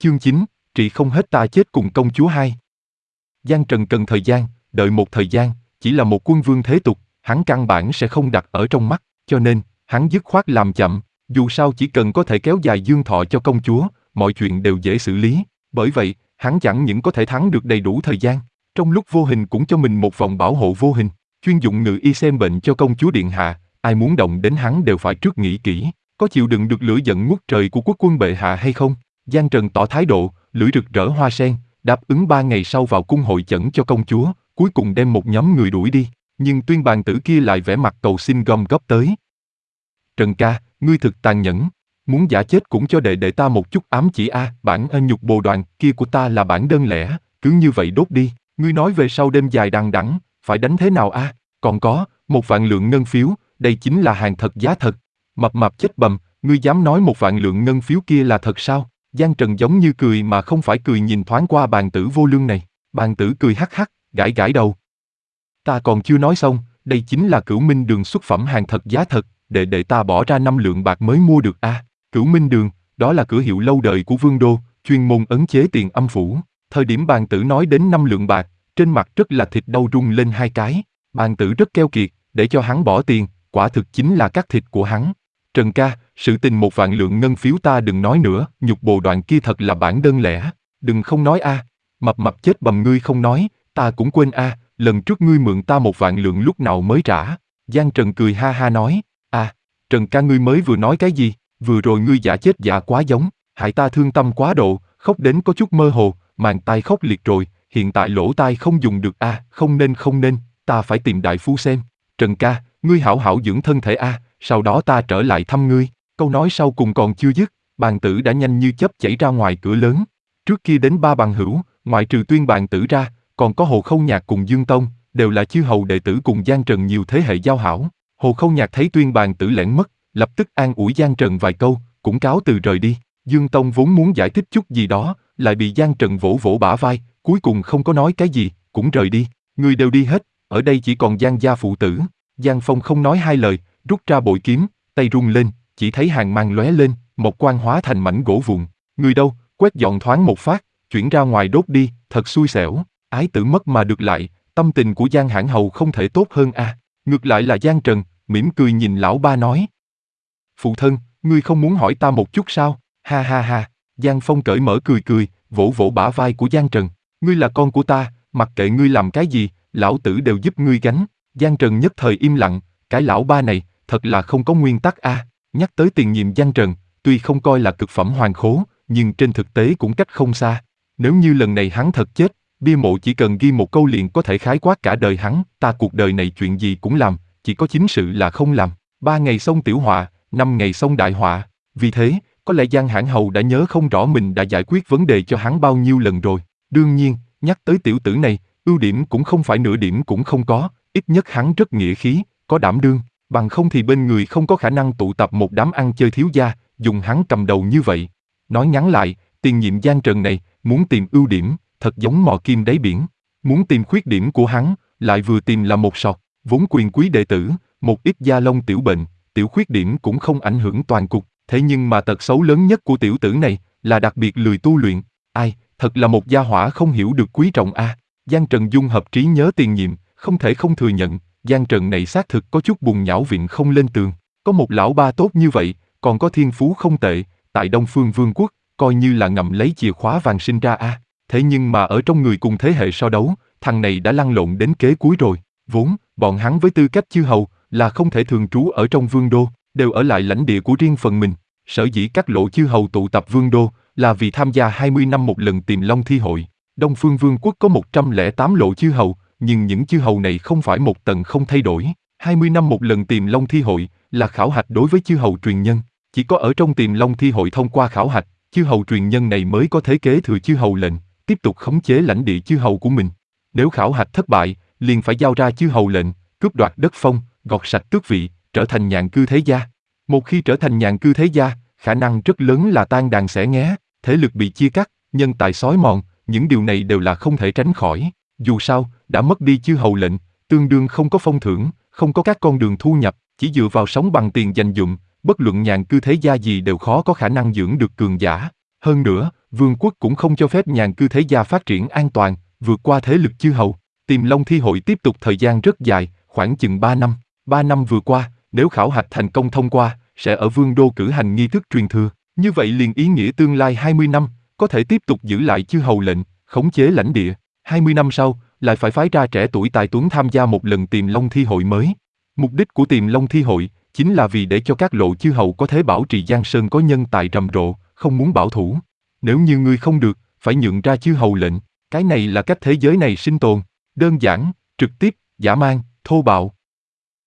Chương 9, trị không hết ta chết cùng công chúa 2. Giang Trần cần thời gian, đợi một thời gian, chỉ là một quân vương thế tục, hắn căn bản sẽ không đặt ở trong mắt, cho nên, hắn dứt khoát làm chậm, dù sao chỉ cần có thể kéo dài dương thọ cho công chúa, mọi chuyện đều dễ xử lý, bởi vậy, hắn chẳng những có thể thắng được đầy đủ thời gian, trong lúc vô hình cũng cho mình một vòng bảo hộ vô hình, chuyên dụng ngự y xem bệnh cho công chúa điện hạ, ai muốn động đến hắn đều phải trước nghĩ kỹ, có chịu đựng được lửa giận ngút trời của quốc quân bệ hạ hay không? Giang Trần tỏ thái độ, lưỡi rực rỡ hoa sen, đáp ứng 3 ngày sau vào cung hội chẩn cho công chúa, cuối cùng đem một nhóm người đuổi đi, nhưng Tuyên bàn tử kia lại vẻ mặt cầu xin gom góp tới. Trần ca, ngươi thực tàn nhẫn, muốn giả chết cũng cho đệ đệ ta một chút ám chỉ a, bản nhục bồ đoàn kia của ta là bản đơn lẻ, cứ như vậy đốt đi, ngươi nói về sau đêm dài đằng đẵng, phải đánh thế nào a? Còn có, 1.000 lượng ngân phiếu, đây chính là hàng thật giá thật. Mập mạp chết bầm, ngươi dám nói 1.000 lượng ngân phiếu kia là thật sao? Giang Trần giống như cười mà không phải cười nhìn thoáng qua bàn tử vô lương này, bàn tử cười hắc hắc, gãi gãi đầu. Ta còn chưa nói xong, đây chính là Cửu Minh Đường xuất phẩm hàng thật giá thật, đệ ta bỏ ra 5 lượng bạc mới mua được a. Cửu Minh Đường, đó là cửa hiệu lâu đời của Vương Đô, chuyên môn ấn chế tiền âm phủ. Thời điểm bàn tử nói đến 5 lượng bạc, trên mặt rất là thịt đau rung lên 2 cái. Bàn tử rất keo kiệt, để cho hắn bỏ tiền, quả thực chính là cắt thịt của hắn. Trần ca, sự tình 1.000 lượng ngân phiếu ta đừng nói nữa, nhục bồ đoạn kia thật là bản đơn lẻ. Đừng không nói a. Mập mập chết bầm ngươi không nói, ta cũng quên a. Lần trước ngươi mượn ta 1.000 lượng lúc nào mới trả? Giang Trần cười ha ha nói, Trần ca ngươi mới vừa nói cái gì? Vừa rồi ngươi giả chết giả quá giống, hại ta thương tâm quá độ, khóc đến có chút mơ hồ, màng tai khóc liệt rồi, hiện tại lỗ tai không dùng được a, không nên, ta phải tìm đại phu xem. Trần ca, ngươi hảo hảo dưỡng thân thể a, sau đó ta trở lại thăm ngươi. Câu nói sau cùng còn chưa dứt, bàn tử đã nhanh như chớp chạy ra ngoài cửa lớn. Trước kia đến 3 bằng hữu, ngoại trừ Tuyên bàn tử ra, còn có Hồ Khâu Nhạc cùng Dương Tông, đều là chư hầu đệ tử cùng Giang Trần nhiều thế hệ giao hảo. Hồ Khâu Nhạc thấy Tuyên bàn tử lẻn mất, lập tức an ủi Giang Trần vài câu, cũng cáo từ rời đi. Dương Tông vốn muốn giải thích chút gì đó, lại bị Giang Trần vỗ vỗ bả vai, cuối cùng không có nói cái gì, cũng rời đi. Người đều đi hết, ở đây chỉ còn Giang gia phụ tử. Giang Phong không nói hai lời, rút ra bội kiếm, tay rung lên, chỉ thấy hàng mang lóe lên, một quan hóa thành mảnh gỗ vụn. Người đâu, quét dọn thoáng một phát, chuyển ra ngoài đốt đi, thật xui xẻo. Ái tử mất mà được lại, tâm tình của Giang Hãn Hầu không thể tốt hơn a. Ngược lại là Giang Trần, mỉm cười nhìn lão ba nói. Phụ thân, ngươi không muốn hỏi ta một chút sao? Ha ha ha, Giang Phong cởi mở cười, vỗ vỗ bả vai của Giang Trần. Ngươi là con của ta, mặc kệ ngươi làm cái gì, lão tử đều giúp ngươi gánh. Giang Trần nhất thời im lặng, cái lão ba này, thật là không có nguyên tắc a. Nhắc tới tiền nhiệm Giang Trần, tuy không coi là cực phẩm hoàng khố, nhưng trên thực tế cũng cách không xa. Nếu như lần này hắn thật chết, bia mộ chỉ cần ghi một câu liền có thể khái quát cả đời hắn. Ta cuộc đời này chuyện gì cũng làm, chỉ có chính sự là không làm. 3 ngày xong tiểu họa, 5 ngày xong đại họa. Vì thế, có lẽ Giang Hãn Hầu đã nhớ không rõ mình đã giải quyết vấn đề cho hắn bao nhiêu lần rồi. Đương nhiên, nhắc tới tiểu tử này, ưu điểm cũng không phải nửa điểm cũng không có, ít nhất hắn rất nghĩa khí, có đảm đương, bằng không thì bên người không có khả năng tụ tập một đám ăn chơi thiếu gia, dùng hắn cầm đầu như vậy. Nói ngắn lại, tiền nhiệm Giang Trần này, muốn tìm ưu điểm, thật giống mò kim đáy biển. Muốn tìm khuyết điểm của hắn, lại vừa tìm là một sọt, vốn quyền quý đệ tử, một ít da lông tiểu bệnh, tiểu khuyết điểm cũng không ảnh hưởng toàn cục. Thế nhưng mà tật xấu lớn nhất của tiểu tử này, là đặc biệt lười tu luyện. Ai, thật là một gia hỏa không hiểu được quý trọng a. Giang Trần dung hợp trí nhớ tiền nhiệm, không thể không thừa nhận, Giang Trần này xác thực có chút bùn nhão vịn không lên tường. Có một lão ba tốt như vậy, còn có thiên phú không tệ, tại Đông Phương Vương quốc, coi như là ngậm lấy chìa khóa vàng sinh ra a. Thế nhưng mà ở trong người cùng thế hệ so đấu, thằng này đã lăn lộn đến kế cuối rồi. Vốn, bọn hắn với tư cách chư hầu, là không thể thường trú ở trong Vương đô, đều ở lại lãnh địa của riêng phần mình. Sở dĩ các lộ chư hầu tụ tập Vương đô, là vì tham gia 20 năm một lần Tiềm Long thi hội. Đông Phương Vương quốc có 108 lộ chư hầu, nhưng những chư hầu này không phải một tầng không thay đổi. 20 năm một lần Tiềm Long thi hội, là khảo hạch đối với chư hầu truyền nhân. Chỉ có ở trong Tiềm Long thi hội thông qua khảo hạch, chư hầu truyền nhân này mới có thể kế thừa chư hầu lệnh, tiếp tục khống chế lãnh địa chư hầu của mình. Nếu khảo hạch thất bại, liền phải giao ra chư hầu lệnh, cướp đoạt đất phong, gọt sạch tước vị, trở thành nhạn cư thế gia. Một khi trở thành nhạn cư thế gia, khả năng rất lớn là tan đàn xẻ nghé, thế lực bị chia cắt, nhân tài xói mòn, những điều này đều là không thể tránh khỏi. Dù sao, đã mất đi chư hầu lệnh, tương đương không có phong thưởng, không có các con đường thu nhập, chỉ dựa vào sống bằng tiền dành dụm, bất luận nhàn cư thế gia gì đều khó có khả năng dưỡng được cường giả. Hơn nữa, Vương quốc cũng không cho phép nhàn cư thế gia phát triển an toàn, vượt qua thế lực chư hầu. Tiềm Long Thi hội tiếp tục thời gian rất dài, khoảng chừng 3 năm. 3 năm vừa qua, nếu khảo hạch thành công thông qua, sẽ ở Vương đô cử hành nghi thức truyền thừa. Như vậy liền ý nghĩa tương lai 20 năm, có thể tiếp tục giữ lại chư hầu lệnh, khống chế lãnh địa. 20 năm sau, lại phải phái ra trẻ tuổi tài tuấn tham gia một lần Tiềm Long Thi hội mới. Mục đích của Tiềm Long Thi hội chính là vì để cho các lộ chư hầu có thể bảo trì Giang Sơn có nhân tài rầm rộ, không muốn bảo thủ. Nếu như ngươi không được, phải nhượng ra chư hầu lệnh. Cái này là cách thế giới này sinh tồn. Đơn giản, trực tiếp, dã man, thô bạo.